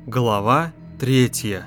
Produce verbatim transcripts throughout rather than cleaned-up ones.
Глава третья.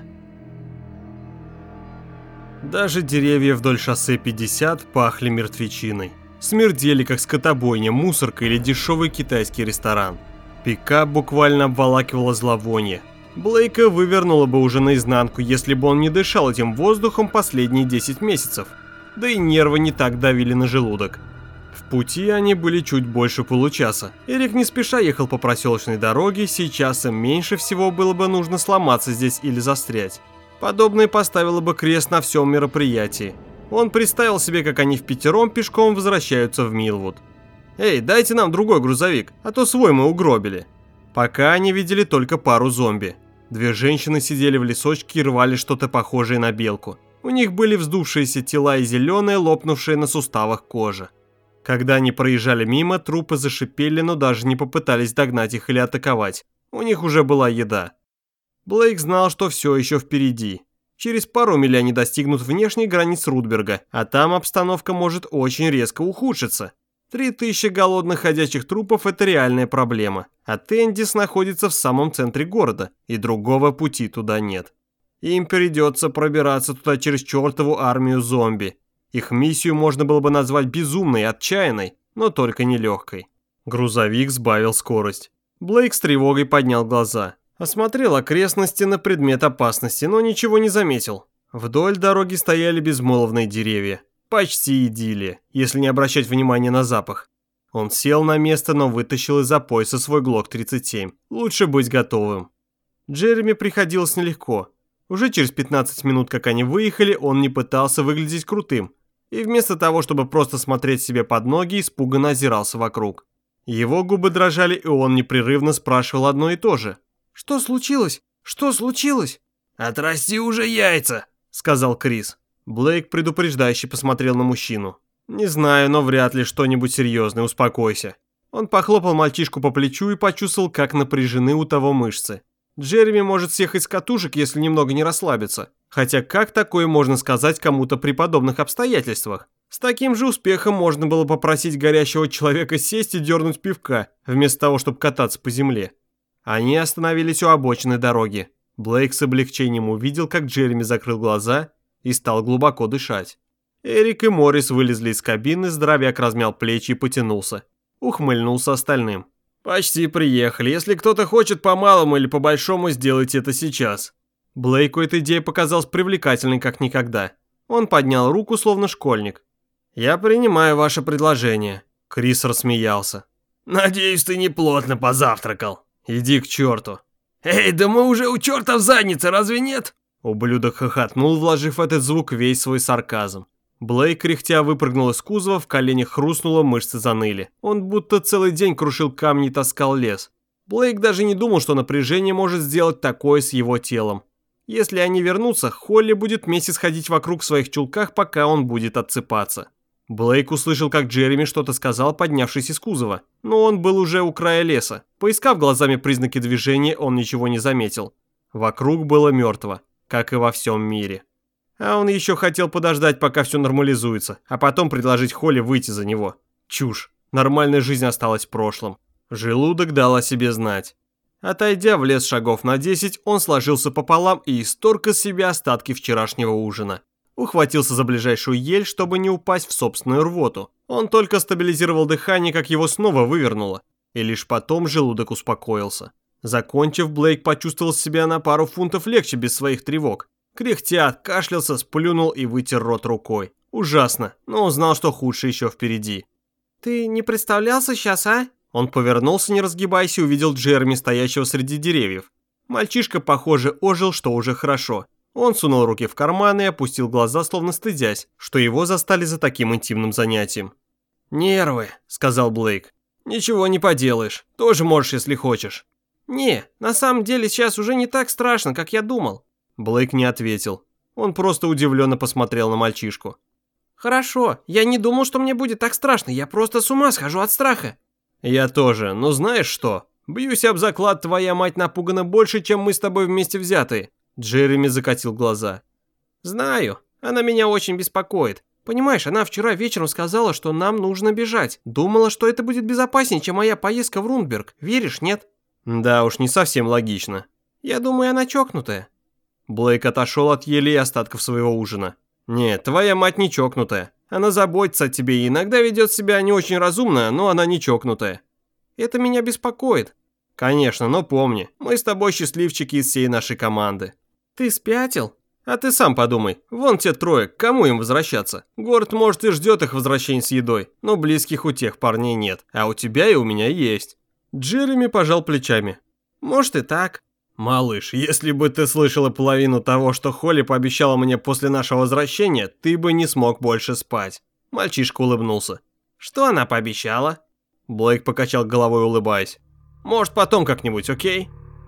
Даже деревья вдоль шоссе пятьдесят пахли мертвечиной. Смердели, как скотобойня, мусорка или дешевый китайский ресторан. Пикап буквально обволакивало зловоние. Блейка вывернуло бы уже наизнанку, если бы он не дышал этим воздухом последние десять месяцев. Да и нервы не так давили на желудок. В пути они были чуть больше получаса. Эрик не спеша ехал по проселочной дороге, сейчас им меньше всего было бы нужно сломаться здесь или застрять. Подобное поставило бы крест на всем мероприятии. Он представил себе, как они впятером пешком возвращаются в Милвуд. «Эй, дайте нам другой грузовик, а то свой мы угробили». Пока они видели только пару зомби. Две женщины сидели в лесочке и рвали что-то похожее на белку. У них были вздувшиеся тела и зеленая, лопнувшая на суставах кожа. Когда они проезжали мимо, трупы зашипели, но даже не попытались догнать их или атаковать. У них уже была еда. Блейк знал, что все еще впереди. Через пару миль они достигнут внешних границ Рудберга, а там обстановка может очень резко ухудшиться. Три тысячи голодных ходячих трупов – это реальная проблема, а Тендис находится в самом центре города, и другого пути туда нет. Им придется пробираться туда через чертову армию зомби. Их миссию можно было бы назвать безумной и отчаянной, но только не легкой. Грузовик сбавил скорость. Блейк с тревогой поднял глаза. Осмотрел окрестности на предмет опасности, но ничего не заметил. Вдоль дороги стояли безмолвные деревья. Почти идиллия, если не обращать внимания на запах. Он сел на место, но вытащил из-за пояса свой глок тридцать семь. Лучше быть готовым. Джереми приходилось нелегко. Уже через пятнадцать минут, как они выехали, он не пытался выглядеть крутым. И вместо того, чтобы просто смотреть себе под ноги, испуганно озирался вокруг. Его губы дрожали, и он непрерывно спрашивал одно и то же. «Что случилось? Что случилось?» «Отрасти уже яйца», — сказал Крис. Блейк предупреждающе посмотрел на мужчину. «Не знаю, но вряд ли что-нибудь серьезное, успокойся». Он похлопал мальчишку по плечу и почувствовал, как напряжены у того мышцы. Джереми может съехать с катушек, если немного не расслабиться. Хотя как такое можно сказать кому-то при подобных обстоятельствах? С таким же успехом можно было попросить горящего человека сесть и дернуть пивка, вместо того, чтобы кататься по земле. Они остановились у обочины дороги. Блейк с облегчением увидел, как Джереми закрыл глаза и стал глубоко дышать. Эрик и Моррис вылезли из кабины, здоровяк размял плечи и потянулся. Ухмыльнулся остальным. «Почти приехали. Если кто-то хочет по-малому или по-большому, сделайте это сейчас». Блейку эта идея показалась привлекательной как никогда. Он поднял руку, словно школьник. «Я принимаю ваше предложение». Крис рассмеялся. «Надеюсь, ты не плотно позавтракал». «Иди к черту». «Эй, да мы уже у черта в заднице, разве нет?» Ублюдок хохотнул, вложив в этот звук весь свой сарказм. Блейк, кряхтя, выпрыгнул из кузова, в коленях хрустнуло, мышцы заныли. Он будто целый день крушил камни и таскал лес. Блейк даже не думал, что напряжение может сделать такое с его телом. Если они вернутся, Холли будет месяц ходить вокруг в своих чулках, пока он будет отсыпаться. Блейк услышал, как Джереми что-то сказал, поднявшись из кузова. Но он был уже у края леса. Поискав глазами признаки движения, он ничего не заметил. Вокруг было мертво, как и во всем мире. А он еще хотел подождать, пока все нормализуется, а потом предложить Холли выйти за него. Чушь. Нормальная жизнь осталась в прошлом. Желудок дал о себе знать. Отойдя в лес шагов на десять, он сложился пополам и исторг из себя остатки вчерашнего ужина. Ухватился за ближайшую ель, чтобы не упасть в собственную рвоту. Он только стабилизировал дыхание, как его снова вывернуло. И лишь потом желудок успокоился. Закончив, Блейк почувствовал себя на пару фунтов легче без своих тревог. Кряхтя откашлялся, сплюнул и вытер рот рукой. Ужасно, но он знал, что худшее еще впереди. «Ты не представлялся сейчас, а?» Он повернулся, не разгибаясь, и увидел Джереми, стоящего среди деревьев. Мальчишка, похоже, ожил, что уже хорошо. Он сунул руки в карманы и опустил глаза, словно стыдясь, что его застали за таким интимным занятием. «Нервы», — сказал Блейк. «Ничего не поделаешь. Тоже можешь, если хочешь». «Не, на самом деле сейчас уже не так страшно, как я думал». Блейк не ответил. Он просто удивленно посмотрел на мальчишку. «Хорошо, я не думал, что мне будет так страшно, я просто с ума схожу от страха». «Я тоже, но знаешь что? Бьюсь об заклад, твоя мать напугана больше, чем мы с тобой вместе взятые». Джереми закатил глаза. «Знаю, она меня очень беспокоит. Понимаешь, она вчера вечером сказала, что нам нужно бежать. Думала, что это будет безопаснее, чем моя поездка в Рудберг. Веришь, нет?» «Да уж, не совсем логично». Я думаю, она чокнутая. Блейк отошел от еле остатков своего ужина. Нет, твоя мать не чокнутая. Она заботится о тебе и иногда ведет себя не очень разумно, но она не чокнутая. Это меня беспокоит. Конечно, но помни, мы с тобой счастливчики из всей нашей команды. Ты спятил? А ты сам подумай, вон те трое, к кому им возвращаться? Город, может, и ждет их возвращения с едой, но близких у тех парней нет, а у тебя и у меня есть. Джереми пожал плечами. Может и так. Малыш, если бы ты слышала половину того, что Холли пообещала мне после нашего возвращения, ты бы не смог больше спать. Мальчишка улыбнулся. Что она пообещала? Блейк покачал головой, улыбаясь. Может, потом как-нибудь, окей?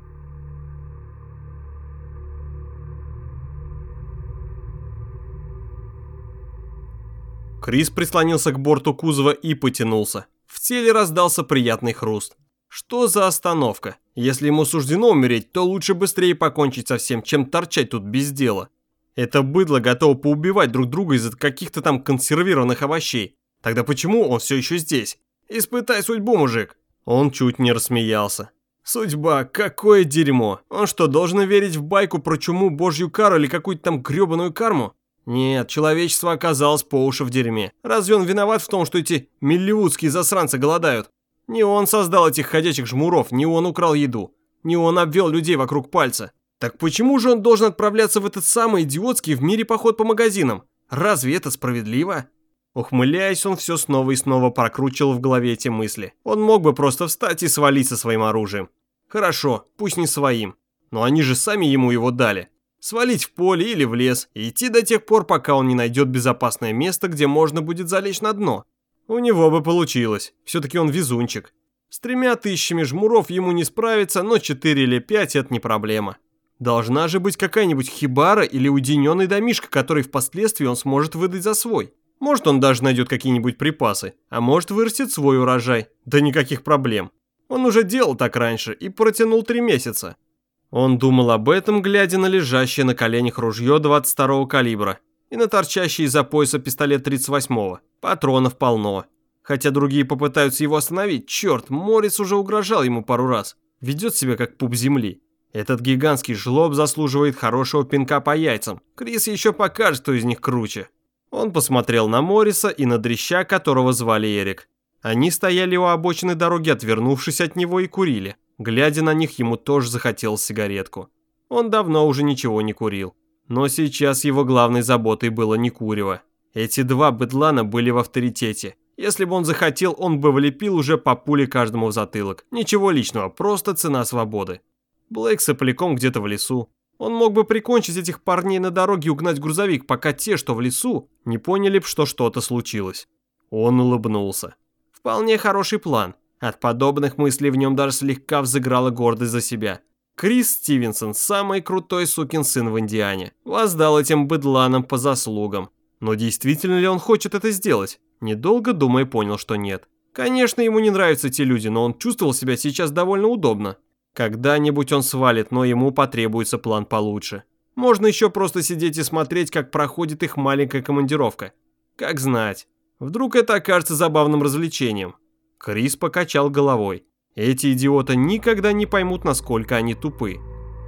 Крис прислонился к борту кузова и потянулся. В теле раздался приятный хруст. Что за остановка? Если ему суждено умереть, то лучше быстрее покончить со всем, чем торчать тут без дела. Это быдло готово поубивать друг друга из-за каких-то там консервированных овощей. Тогда почему он все еще здесь? Испытай судьбу, мужик. Он чуть не рассмеялся. Судьба, какое дерьмо. Он что, должен верить в байку про чуму, божью кару или какую-то там гребаную карму? Нет, человечество оказалось по уши в дерьме. Разве он виноват в том, что эти милливудские засранцы голодают? Не он создал этих ходячих жмуров, не он украл еду, не он обвел людей вокруг пальца. Так почему же он должен отправляться в этот самый идиотский в мире поход по магазинам? Разве это справедливо? Ухмыляясь, он все снова и снова прокручивал в голове эти мысли. Он мог бы просто встать и свалить со своим оружием. Хорошо, пусть не своим, но они же сами ему его дали. Свалить в поле или в лес и идти до тех пор, пока он не найдет безопасное место, где можно будет залечь на дно. У него бы получилось, все-таки он везунчик. С тремя тысячами жмуров ему не справиться, но четыре или пять это не проблема. Должна же быть какая-нибудь хибара или уединенный домишко, который впоследствии он сможет выдать за свой. Может, он даже найдет какие-нибудь припасы, а может, вырастет свой урожай. Да никаких проблем. Он уже делал так раньше и протянул три месяца. Он думал об этом, глядя на лежащее на коленях ружье двадцать второго калибра и на торчащий из-за пояса пистолет тридцать восьмого. Патронов полно. Хотя другие попытаются его остановить, черт, Моррис уже угрожал ему пару раз. Ведет себя как пуп земли. Этот гигантский жлоб заслуживает хорошего пинка по яйцам. Крис еще покажет, кто из них круче. Он посмотрел на Морриса и на дрища, которого звали Эрик. Они стояли у обочины дороги, отвернувшись от него, и курили. Глядя на них, ему тоже захотелось сигаретку. Он давно уже ничего не курил. Но сейчас его главной заботой было не курево. Эти два быдлана были в авторитете. Если бы он захотел, он бы влепил уже по пуле каждому в затылок. Ничего личного, просто цена свободы. Блейк сопляком где-то в лесу. Он мог бы прикончить этих парней на дороге и угнать грузовик, пока те, что в лесу, не поняли б, что что-то случилось. Он улыбнулся. Вполне хороший план. От подобных мыслей в нем даже слегка взыграла гордость за себя. Крис Стивенсон, самый крутой сукин сын в Индиане, воздал этим быдланам по заслугам. Но действительно ли он хочет это сделать? Недолго думая, понял, что нет. Конечно, ему не нравятся те люди, но он чувствовал себя сейчас довольно удобно. Когда-нибудь он свалит, но ему потребуется план получше. Можно еще просто сидеть и смотреть, как проходит их маленькая командировка. Как знать. Вдруг это окажется забавным развлечением. Крис покачал головой. Эти идиоты никогда не поймут, насколько они тупы.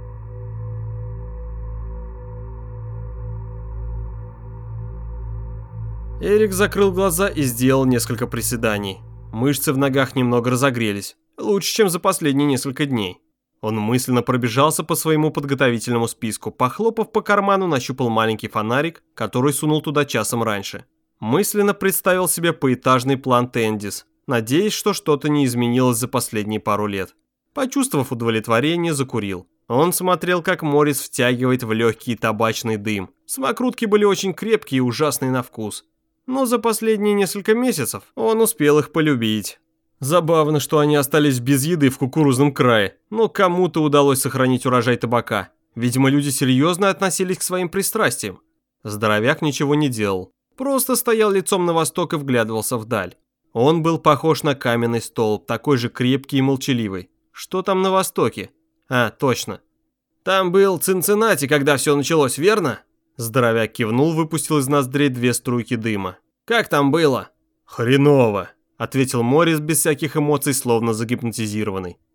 Эрик закрыл глаза и сделал несколько приседаний. Мышцы в ногах немного разогрелись. Лучше, чем за последние несколько дней. Он мысленно пробежался по своему подготовительному списку, похлопав по карману, нащупал маленький фонарик, который сунул туда часом раньше. Мысленно представил себе поэтажный план Тэндис, надеясь, что что-то не изменилось за последние пару лет. Почувствовав удовлетворение, закурил. Он смотрел, как Моррис втягивает в легкий табачный дым. Самокрутки были очень крепкие и ужасные на вкус. Но за последние несколько месяцев он успел их полюбить. Забавно, что они остались без еды в кукурузном крае, но кому-то удалось сохранить урожай табака. Видимо, люди серьезно относились к своим пристрастиям. Здоровяк ничего не делал, просто стоял лицом на восток и вглядывался вдаль. Он был похож на каменный столб, такой же крепкий и молчаливый. Что там на востоке? А, точно. Там был Цинциннати, когда все началось, верно? Здоровяк кивнул, выпустил из ноздрей две струйки дыма. Как там было? Хреново, ответил Моррис без всяких эмоций, словно загипнотизированный.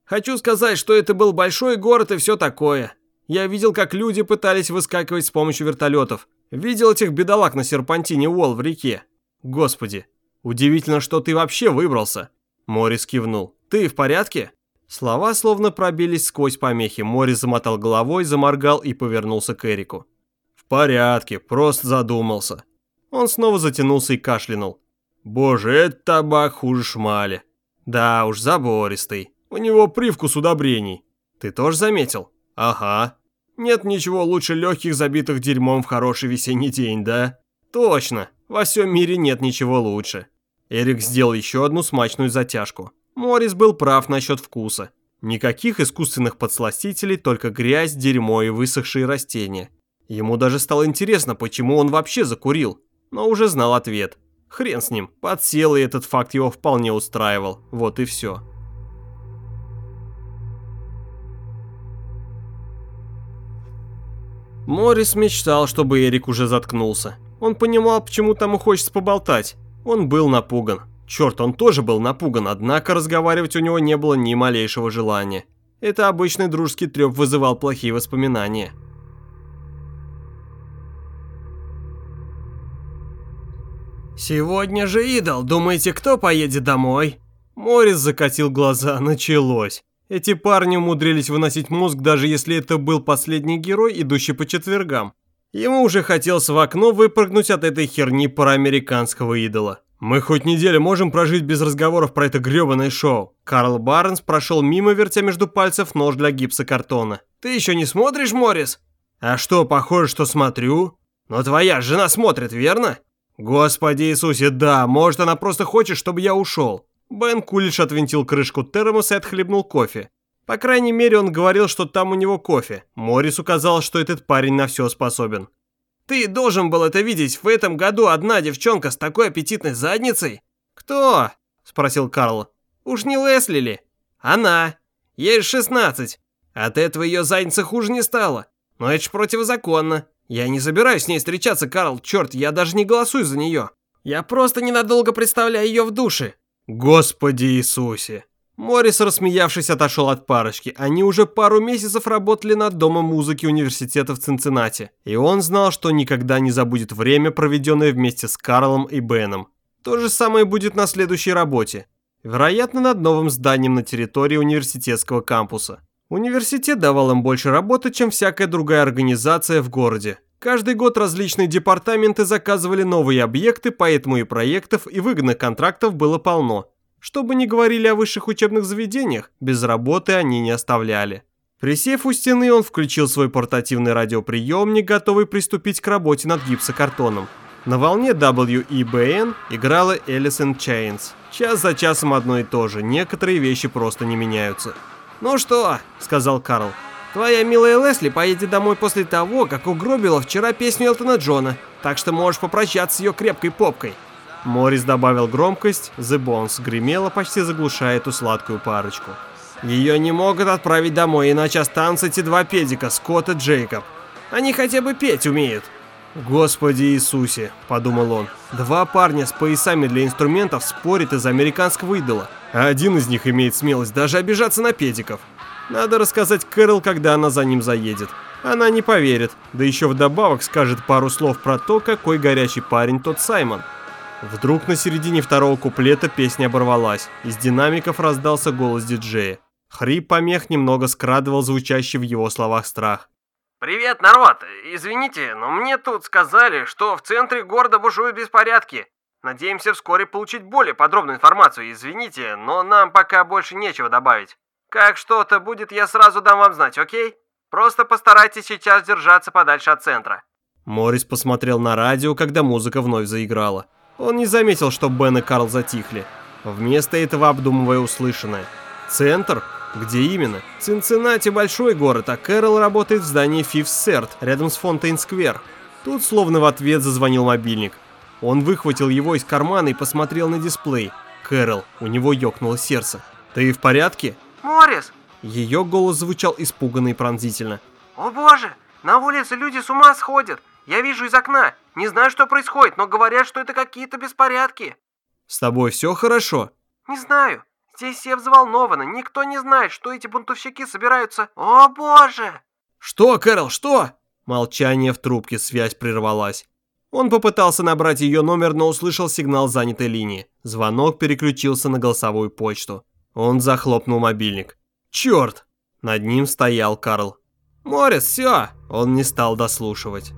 Хочу сказать, что это был большой город и все такое. Я видел, как люди пытались выскакивать с помощью вертолетов. Видел этих бедолаг на серпантине Уолл в реке. Господи, удивительно, что ты вообще выбрался. Моррис кивнул. Ты в порядке? Слова словно пробились сквозь помехи. Моррис замотал головой, заморгал и повернулся к Эрику. В порядке, просто задумался. Он снова затянулся и кашлянул. Боже, этот табак хуже шмали. Да уж, забористый. У него привкус удобрений. Ты тоже заметил? Ага. Нет ничего лучше легких, забитых дерьмом в хороший весенний день, да? Точно, во всем мире нет ничего лучше. Эрик сделал еще одну смачную затяжку. Моррис был прав насчет вкуса. Никаких искусственных подсластителей, только грязь, дерьмо и высохшие растения. Ему даже стало интересно, почему он вообще закурил, но уже знал ответ. Хрен с ним, подсел, и этот факт его вполне устраивал. Вот и все. Моррис мечтал, чтобы Эрик уже заткнулся. Он понимал, почему тому хочется поболтать. Он был напуган. Черт, он тоже был напуган, однако разговаривать у него не было ни малейшего желания. Это обычный дружеский треп вызывал плохие воспоминания. «Сегодня же идол, думаете, кто поедет домой?» Моррис закатил глаза, началось. Эти парни умудрились выносить мозг, даже если это был последний герой, идущий по четвергам. Ему уже хотелось в окно выпрыгнуть от этой херни параамериканского идола. «Мы хоть неделю можем прожить без разговоров про это грёбаное шоу». Карл Барнс прошел мимо, вертя между пальцев нож для гипсокартона. «Ты еще не смотришь, Моррис?» «А что, похоже, что смотрю?» «Но твоя жена смотрит, верно?» «Господи Иисусе, да, может, она просто хочет, чтобы я ушел». Бен Кулич отвинтил крышку термоса и отхлебнул кофе. По крайней мере, он говорил, что там у него кофе. Моррису казалось, что этот парень на все способен. «Ты должен был это видеть, в этом году одна девчонка с такой аппетитной задницей». «Кто?» – спросил Карл. «Уж не Лесли ли?» «Она. Ей шестнадцать. От этого ее задница хуже не стала. Но это ж противозаконно. Я не собираюсь с ней встречаться, Карл, черт, я даже не голосую за нее. Я просто ненадолго представляю ее в душе». «Господи Иисусе!» Моррис, рассмеявшись, отошел от парочки. Они уже пару месяцев работали над Домом музыки университета в Цинциннати. И он знал, что никогда не забудет время, проведенное вместе с Карлом и Беном. То же самое будет на следующей работе. Вероятно, над новым зданием на территории университетского кампуса. Университет давал им больше работы, чем всякая другая организация в городе. Каждый год различные департаменты заказывали новые объекты, поэтому и проектов, и выгодных контрактов было полно. Что бы ни говорили о высших учебных заведениях, без работы они не оставляли. Присев у стены, он включил свой портативный радиоприемник, готовый приступить к работе над гипсокартоном. На волне дабл ю и би эн играла Alice in Chains. Час за часом одно и то же, некоторые вещи просто не меняются. «Ну что?» – сказал Карл. «Твоя милая Лесли поедет домой после того, как угробила вчера песню Элтона Джона, так что можешь попрощаться с ее крепкой попкой». Моррис добавил громкость, The Bones гремела, почти заглушая эту сладкую парочку. «Ее не могут отправить домой, иначе останутся эти два педика, Скотт и Джейкоб. Они хотя бы петь умеют». «Господи Иисусе», – подумал он, – «два парня с поясами для инструментов спорят из американского идола, а один из них имеет смелость даже обижаться на педиков. Надо рассказать Кэрол, когда она за ним заедет. Она не поверит, да еще вдобавок скажет пару слов про то, какой горячий парень тот Саймон». Вдруг на середине второго куплета песня оборвалась. Из динамиков раздался голос диджея. Хрип помех немного скрадывал звучащий в его словах страх. «Привет, народ! Извините, но мне тут сказали, что в центре города бушуют беспорядки. Надеемся вскоре получить более подробную информацию. Извините, но нам пока больше нечего добавить. Как что-то будет, я сразу дам вам знать, окей? Просто постарайтесь сейчас держаться подальше от центра». Моррис посмотрел на радио, когда музыка вновь заиграла. Он не заметил, что Бен и Карл затихли, вместо этого обдумывая услышанное. «Центр? Где именно?» «Цинциннати большой город, а Кэрол работает в здании Fifth Third, рядом с Фонтейн-сквер». Тут словно в ответ зазвонил мобильник. Он выхватил его из кармана и посмотрел на дисплей. «Кэрол», у него ёкнуло сердце. «Ты в порядке?» «Моррис!» Ее голос звучал испуганно и пронзительно. «О боже, на улице люди с ума сходят. Я вижу из окна. Не знаю, что происходит, но говорят, что это какие-то беспорядки». «С тобой все хорошо?» «Не знаю. Здесь все взволнованы, никто не знает, что эти бунтовщики собираются... О боже!» «Что, Кэрол, что?» Молчание в трубке, связь прервалась. Он попытался набрать ее номер, но услышал сигнал занятой линии. Звонок переключился на голосовую почту. Он захлопнул мобильник. «Черт!» Над ним стоял Карл. «Моррис, все!» Он не стал дослушивать.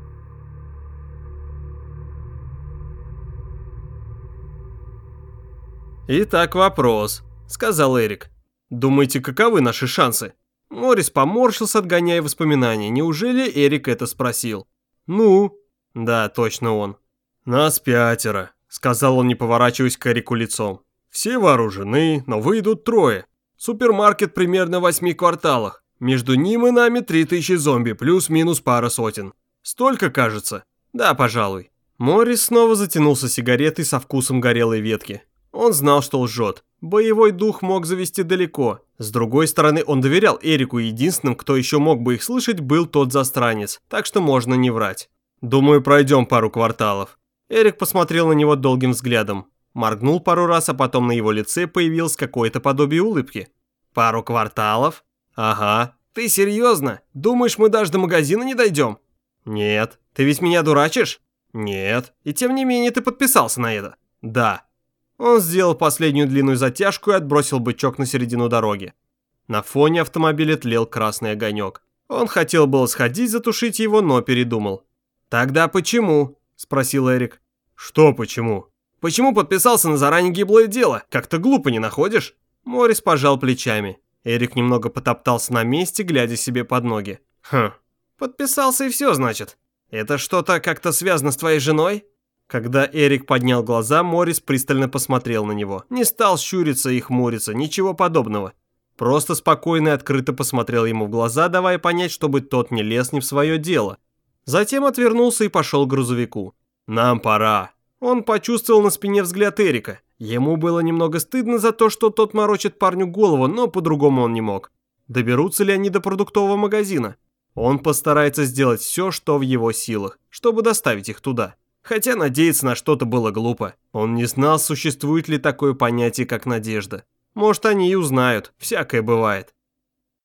«Итак, вопрос», — сказал Эрик. «Думаете, каковы наши шансы?» Моррис поморщился, отгоняя воспоминания. Неужели Эрик это спросил? «Ну?» «Да, точно он». «Нас пятеро», — сказал он, не поворачиваясь к Эрику лицом. «Все вооружены, но выйдут трое. Супермаркет примерно в восьми кварталах. Между ним и нами три тысячи зомби, плюс-минус пара сотен. Столько, кажется?» «Да, пожалуй». Моррис снова затянулся сигаретой со вкусом горелой ветки. Он знал, что лжет. Боевой дух мог завести далеко. С другой стороны, он доверял Эрику, и единственным, кто еще мог бы их слышать, был тот застранец, так что можно не врать. «Думаю, пройдем пару кварталов». Эрик посмотрел на него долгим взглядом. Моргнул пару раз, а потом на его лице появилось какое-то подобие улыбки. «Пару кварталов? Ага. Ты серьезно? Думаешь, мы даже до магазина не дойдем?» «Нет. Ты ведь меня дурачишь?» «Нет. И тем не менее ты подписался на это?» «Да». Он сделал последнюю длинную затяжку и отбросил бычок на середину дороги. На фоне автомобиля тлел красный огонек. Он хотел было сходить затушить его, но передумал. «Тогда почему?» – спросил Эрик. «Что почему?» «Почему подписался на заранее гиблое дело? Как-то глупо, не находишь?» Моррис пожал плечами. Эрик немного потоптался на месте, глядя себе под ноги. «Хм, подписался и все, значит. Это что-то как-то связано с твоей женой?» Когда Эрик поднял глаза, Моррис пристально посмотрел на него. Не стал щуриться и хмуриться, ничего подобного. Просто спокойно и открыто посмотрел ему в глаза, давая понять, чтобы тот не лез не в свое дело. Затем отвернулся и пошел к грузовику. «Нам пора». Он почувствовал на спине взгляд Эрика. Ему было немного стыдно за то, что тот морочит парню голову, но по-другому он не мог. Доберутся ли они до продуктового магазина? Он постарается сделать все, что в его силах, чтобы доставить их туда. Хотя надеяться на что-то было глупо. Он не знал, существует ли такое понятие, как надежда. Может, они и узнают, всякое бывает.